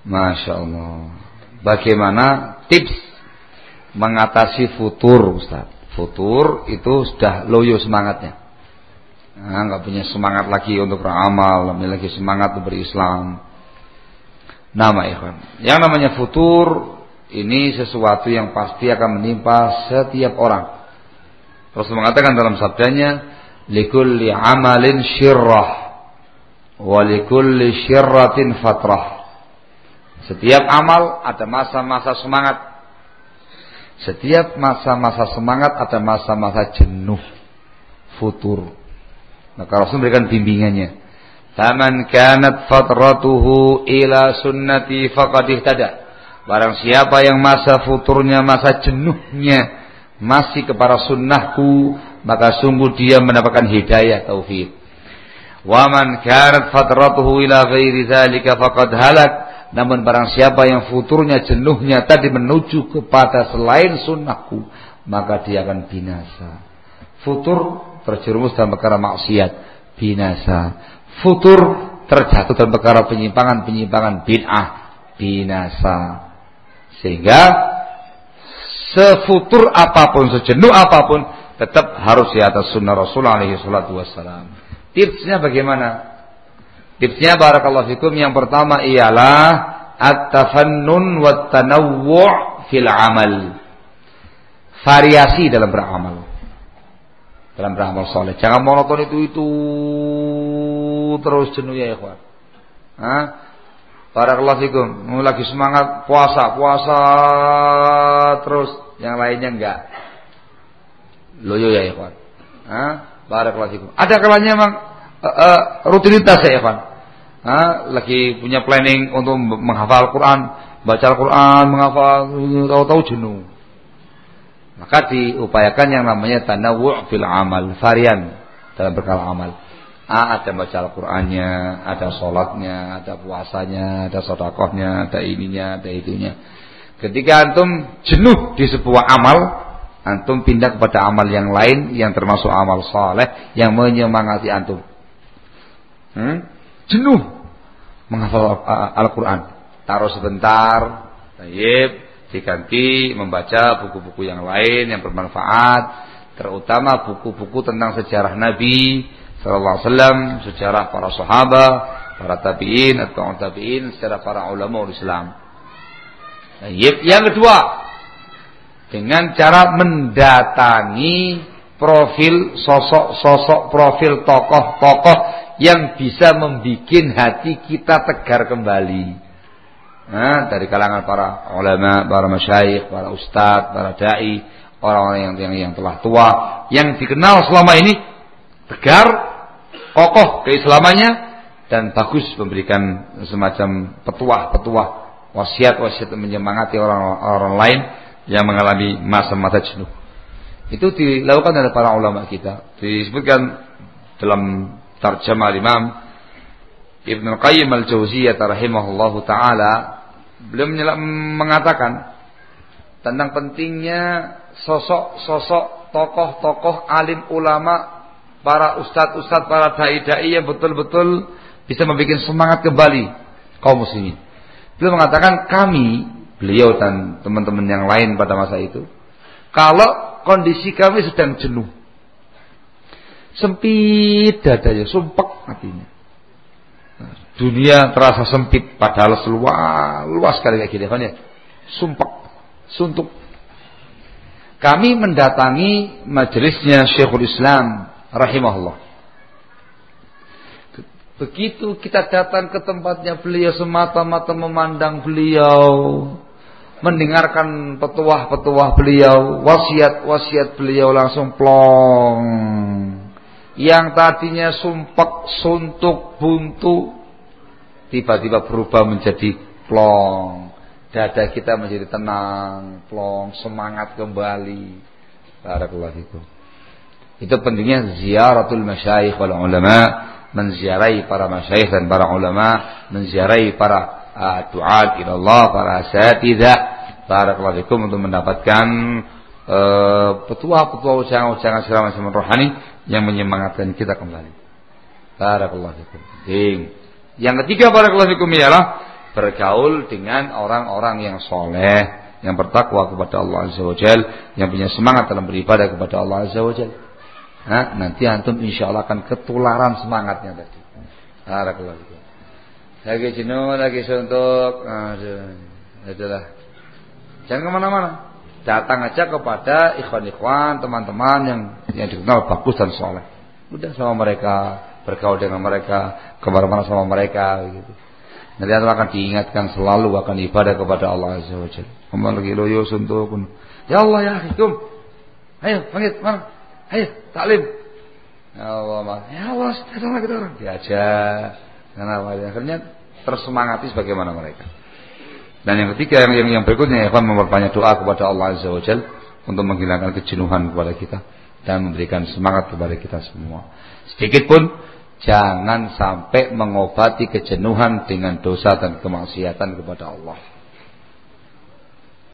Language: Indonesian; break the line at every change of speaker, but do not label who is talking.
Masya Allah. Bagaimana tips mengatasi futur, Ustaz? Futur itu sudah loyo semangatnya. Nggak punya semangat lagi untuk beramal, lebih lagi semangat untuk berislam. Nama ikhwan. Yang namanya futur ini sesuatu yang pasti akan menimpa setiap orang. Rasul mengatakan dalam sabdanya, likulli amalin syirrah wa likulli syirratin fatrah. Setiap amal ada masa-masa semangat. Setiap masa-masa semangat ada masa-masa jenuh, futur. Maka Rasul memberikan bimbingannya. Faman kanat fatratuhu ila sunnati faqad ihtada. Barang siapa yang masa futurnya, masa jenuhnya masih kepada sunnahku, maka sungguh dia mendapatkan hidayah taufik. Wa man kanat fatratuhu ila ghairi dzalika faqad halak. Namun barang siapa yang futurnya, jenuhnya tadi menuju kepada selain sunnahku, maka dia akan binasa. Futur terjerumus dalam perkara maksiat, binasa. Futur terjatuh dalam perkara penyimpangan bid'ah, binasa. Sehingga sefutur apapun, sejenuh apapun, tetap harus di atas sunnah Rasul alaihi salatu wassalam. Tipsnya bagaimana? Tipsnya barakallahu fikum, yang pertama ialah at-tafannun wat tanawwu' fil amal. Variasi dalam beramal. Dalam beramal soleh. Jangan monoton itu terus jenuh ya ikhwan. Barakallahu fikum, lagi semangat puasa terus, yang lainnya enggak. Loyo ya ikhwan. Barakallahu fikum. Ada kalanya memang rutinitas ya ikhwan. Lagi punya planning untuk menghafal Quran, baca Al-Quran, menghafal, tahu-tahu jenuh. Maka diupayakan yang namanya tanawwu' fil amal, varian dalam perkara amal. Ada baca Al-Qur'annya, ada sholatnya, ada puasanya, ada sedekahnya, ada ininya, ada itunya. Ketika antum jenuh di sebuah amal, antum pindah kepada amal yang lain yang termasuk amal saleh yang menyemangati antum. Jenuh menghafal Al-Qur'an, taruh sebentar, diganti membaca buku-buku yang lain yang bermanfaat, terutama buku-buku tentang sejarah Nabi sallallahu alaihi wasallam, sejarah para sahabat, para tabi'in atau tabi'in, sejarah para ulama Islam. Yang kedua, dengan cara mendatangi profil sosok-sosok, profil tokoh-tokoh yang bisa membuat hati kita tegar kembali. Dari kalangan para ulama, para masyayikh, para ustadz, para dai, orang-orang yang telah tua, yang dikenal selama ini tegar, kokoh keislamannya, dan bagus memberikan semacam petuah-petuah, wasiat-wasiat menyemangati orang-orang lain yang mengalami masa-masa jenuh. Itu dilakukan oleh para ulama kita. Disebutkan dalam tarjamah Imam Ibnu Qayyim al-Jauziyah rahimahullahu taala, beliau mengatakan tentang pentingnya sosok-sosok tokoh-tokoh alim ulama, para ustadz-ustadz, para dai-dai yang betul-betul bisa membuat semangat kembali kaum muslimin. Beliau mengatakan, beliau dan teman-teman yang lain pada masa itu, kalau kondisi kami sedang jenuh, sempit dadanya, sumpek hatinya, dunia terasa sempit padahal luas sekali kayak gini kan ya, sumpek, suntuk. Kami mendatangi majelisnya Syekhul Islam rahimahullah. Begitu kita datang ke tempatnya beliau, semata-mata memandang beliau, mendengarkan petuah-petuah beliau, wasiat-wasiat beliau, langsung plong. Yang tadinya sumpek, suntuk, buntu, tiba-tiba berubah menjadi plong. Dada kita menjadi tenang, plong, semangat kembali. Barakallahu fikum. Itu pentingnya ziaratul masyayikh wal ulama, menziarahi para masyayikh dan para ulama, menziarahi para duat ila Allah, para asatidzah. Barakallahu fikum, untuk mendapatkan petuah-petuah, ujangan-ujangan segala macam rohani yang menyemangatkan kita kembali. Barakallahu fikum. Yang ketiga barakallahu fikum ialah bergaul dengan orang-orang yang soleh, yang bertakwa kepada Allah Azza wa Jalla, yang punya semangat dalam beribadah kepada Allah Azza wa Jalla. Nah, nanti antum insyaallah akan ketularan semangatnya tadi. Barakallahu fikum. Lagi jenuh, lagi suntuk, adalah. Jangan kemana-mana. Datang aja kepada ikhwan-ikhwan, teman-teman yang dikenal bagus dan soleh. Udah sama mereka, bergaul dengan mereka, kemana-mana sama mereka, gitu. Nanti antum akan diingatkan selalu akan ibadah kepada Allah Azza wa Jalla. Kemana lagi loyo suntuk. Ya Allah ya akhirkum. Ayo, panggil mana? Ayo, taklim. Ya Allah, ya Allah, datanglah kita orang. Diajak. Kenapa? Akhirnya tersemangati sebagaimana mereka. Dan yang ketiga, yang berikutnya, ikhwan memperbanyak doa kepada Allah Azza wa Jalla untuk menghilangkan kejenuhan kepada kita dan memberikan semangat kepada kita semua. Sedikit pun jangan sampai mengobati kejenuhan dengan dosa dan kemaksiatan kepada Allah.